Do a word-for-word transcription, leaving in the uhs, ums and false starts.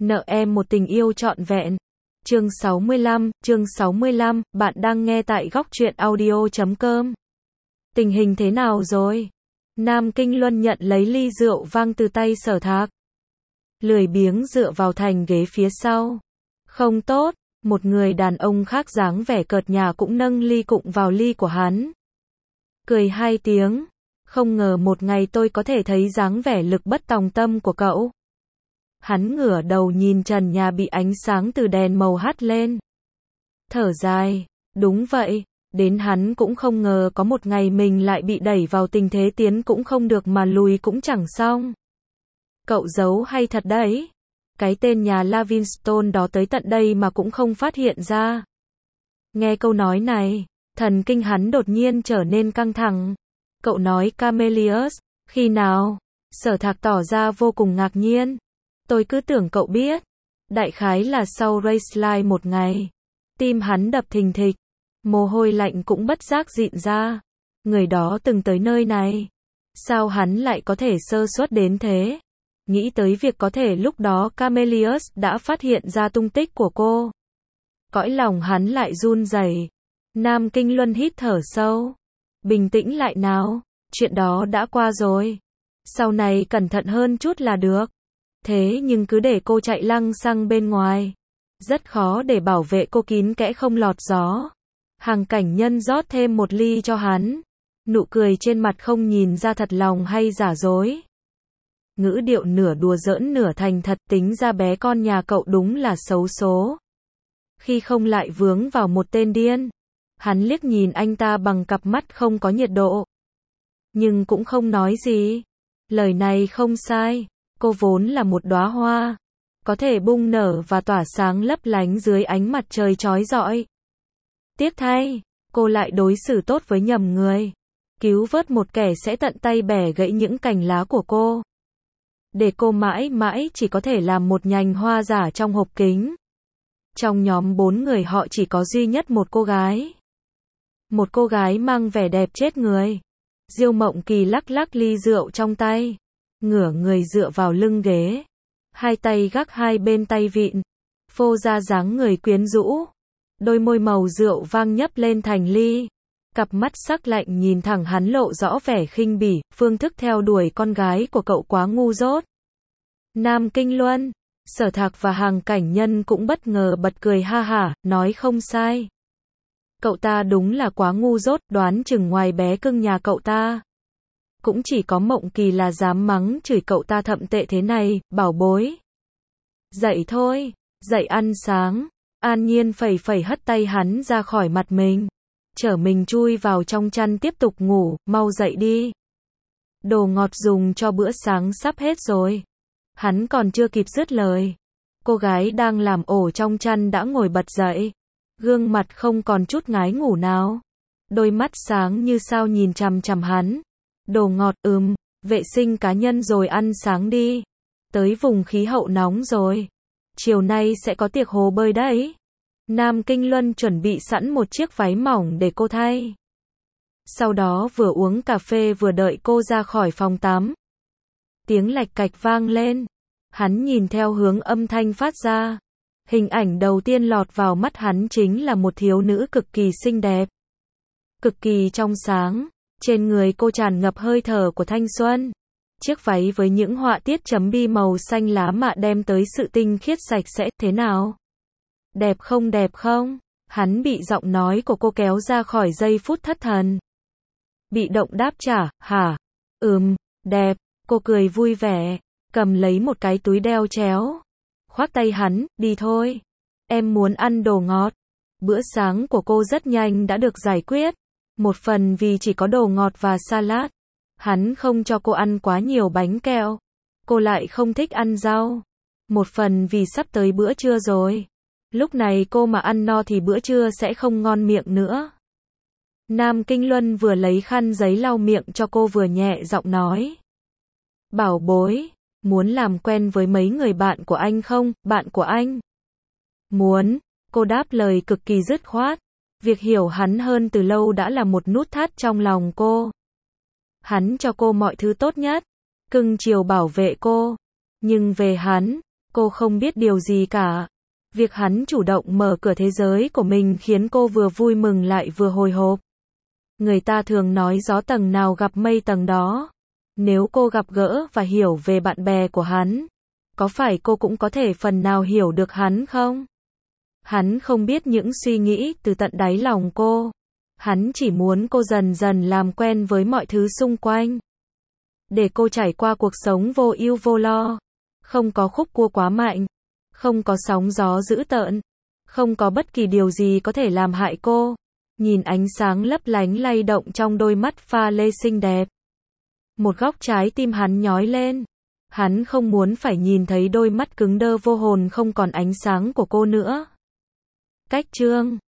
Nợ em một tình yêu trọn vẹn. Chương sáu mươi lăm, chương sáu mươi lăm, bạn đang nghe tại góc truyện audio chấm com. Tình hình thế nào rồi? Nam Kinh Luân nhận lấy ly rượu vang từ tay Sở Thạc. Lười biếng dựa vào thành ghế phía sau. Không tốt, một người đàn ông khác dáng vẻ cợt nhả cũng nâng ly cụng vào ly của hắn. Cười hai tiếng. Không ngờ một ngày tôi có thể thấy dáng vẻ lực bất tòng tâm của cậu. Hắn ngửa đầu nhìn trần nhà bị ánh sáng từ đèn màu hắt lên. Thở dài, đúng vậy, đến hắn cũng không ngờ có một ngày mình lại bị đẩy vào tình thế tiến cũng không được mà lùi cũng chẳng xong. Cậu giấu hay thật đấy? Cái tên nhà Lavinstone đó tới tận đây mà cũng không phát hiện ra. Nghe câu nói này, thần kinh hắn đột nhiên trở nên căng thẳng. Cậu nói Camellius, khi nào? Sở Thạc tỏ ra vô cùng ngạc nhiên. Tôi cứ tưởng cậu biết. Đại khái là sau Raceline một ngày. Tim hắn đập thình thịch. Mồ hôi lạnh cũng bất giác dịn ra. Người đó từng tới nơi này. Sao hắn lại có thể sơ suất đến thế? Nghĩ tới việc có thể lúc đó Camellius đã phát hiện ra tung tích của cô. Cõi lòng hắn lại run rẩy. Nam Kinh Luân hít thở sâu. Bình tĩnh lại nào, chuyện đó đã qua rồi. Sau này cẩn thận hơn chút là được. Thế nhưng cứ để cô chạy lăng xăng bên ngoài. Rất khó để bảo vệ cô kín kẽ không lọt gió. Hàng cảnh nhân rót thêm một ly cho hắn. Nụ cười trên mặt không nhìn ra thật lòng hay giả dối. Ngữ điệu nửa đùa giỡn nửa thành thật, tính ra bé con nhà cậu đúng là xấu số. Khi không lại vướng vào một tên điên. Hắn liếc nhìn anh ta bằng cặp mắt không có nhiệt độ. Nhưng cũng không nói gì. Lời này không sai. Cô vốn là một đóa hoa. Có thể bung nở và tỏa sáng lấp lánh dưới ánh mặt trời chói rọi. Tiếc thay, cô lại đối xử tốt với nhầm người. Cứu vớt một kẻ sẽ tận tay bẻ gãy những cành lá của cô. Để cô mãi mãi chỉ có thể làm một nhành hoa giả trong hộp kính. Trong nhóm bốn người họ chỉ có duy nhất một cô gái. Một cô gái mang vẻ đẹp chết người. Diêu Mộng Kỳ lắc lắc ly rượu trong tay. Ngửa người dựa vào lưng ghế. Hai tay gác hai bên tay vịn. Phô ra dáng người quyến rũ. Đôi môi màu rượu vang nhấp lên thành ly. Cặp mắt sắc lạnh nhìn thẳng hắn lộ rõ vẻ khinh bỉ. Phương thức theo đuổi con gái của cậu quá ngu dốt. Nam Kinh Luân, Sở Thạc và hàng cảnh nhân cũng bất ngờ bật cười ha hả, nói không sai. Cậu ta đúng là quá ngu dốt, đoán chừng ngoài bé cưng nhà cậu ta. Cũng chỉ có Mộng Kỳ là dám mắng chửi cậu ta thậm tệ thế này, bảo bối. Dậy thôi, dậy ăn sáng. An Nhiên phẩy phẩy hất tay hắn ra khỏi mặt mình. Chở mình chui vào trong chăn tiếp tục ngủ, mau dậy đi. Đồ ngọt dùng cho bữa sáng sắp hết rồi. Hắn còn chưa kịp dứt lời. Cô gái đang làm ổ trong chăn đã ngồi bật dậy. Gương mặt không còn chút ngái ngủ nào. Đôi mắt sáng như sao nhìn chằm chằm hắn. Đồ ngọt ừm, vệ sinh cá nhân rồi ăn sáng đi. Tới vùng khí hậu nóng rồi. Chiều nay sẽ có tiệc hồ bơi đấy. Nam Kinh Luân chuẩn bị sẵn một chiếc váy mỏng để cô thay. Sau đó vừa uống cà phê vừa đợi cô ra khỏi phòng tắm. Tiếng lạch cạch vang lên. Hắn nhìn theo hướng âm thanh phát ra. Hình ảnh đầu tiên lọt vào mắt hắn chính là một thiếu nữ cực kỳ xinh đẹp. Cực kỳ trong sáng. Trên người cô tràn ngập hơi thở của thanh xuân. Chiếc váy với những họa tiết chấm bi màu xanh lá mạ đem tới sự tinh khiết sạch sẽ. Thế nào? Đẹp không đẹp không? Hắn bị giọng nói của cô kéo ra khỏi giây phút thất thần. Bị động đáp trả, hả? Ừm, đẹp. Cô cười vui vẻ. Cầm lấy một cái túi đeo chéo. Khoác tay hắn, đi thôi. Em muốn ăn đồ ngọt. Bữa sáng của cô rất nhanh đã được giải quyết. Một phần vì chỉ có đồ ngọt và salad. Hắn không cho cô ăn quá nhiều bánh kẹo. Cô lại không thích ăn rau. Một phần vì sắp tới bữa trưa rồi. Lúc này cô mà ăn no thì bữa trưa sẽ không ngon miệng nữa. Nam Kinh Luân vừa lấy khăn giấy lau miệng cho cô vừa nhẹ giọng nói. Bảo bối, muốn làm quen với mấy người bạn của anh không, bạn của anh? Muốn, cô đáp lời cực kỳ dứt khoát. Việc hiểu hắn hơn từ lâu đã là một nút thắt trong lòng cô. Hắn cho cô mọi thứ tốt nhất, cưng chiều bảo vệ cô. Nhưng về hắn, Cô không biết điều gì cả. Việc hắn chủ động mở cửa thế giới của mình khiến cô vừa vui mừng lại vừa hồi hộp. Người ta thường nói gió tầng nào gặp mây tầng đó. Nếu cô gặp gỡ và hiểu về bạn bè của hắn, có phải cô cũng có thể phần nào hiểu được hắn không? Hắn không biết những suy nghĩ từ tận đáy lòng cô. Hắn chỉ muốn cô dần dần làm quen với mọi thứ xung quanh. Để cô trải qua cuộc sống vô ưu vô lo. Không có khúc cua quá mạnh. Không có sóng gió dữ tợn. Không có bất kỳ điều gì có thể làm hại cô. Nhìn ánh sáng lấp lánh lay động trong đôi mắt pha lê xinh đẹp. Một góc trái tim hắn nhói lên. Hắn không muốn phải nhìn thấy đôi mắt cứng đơ vô hồn không còn ánh sáng của cô nữa. Cách chương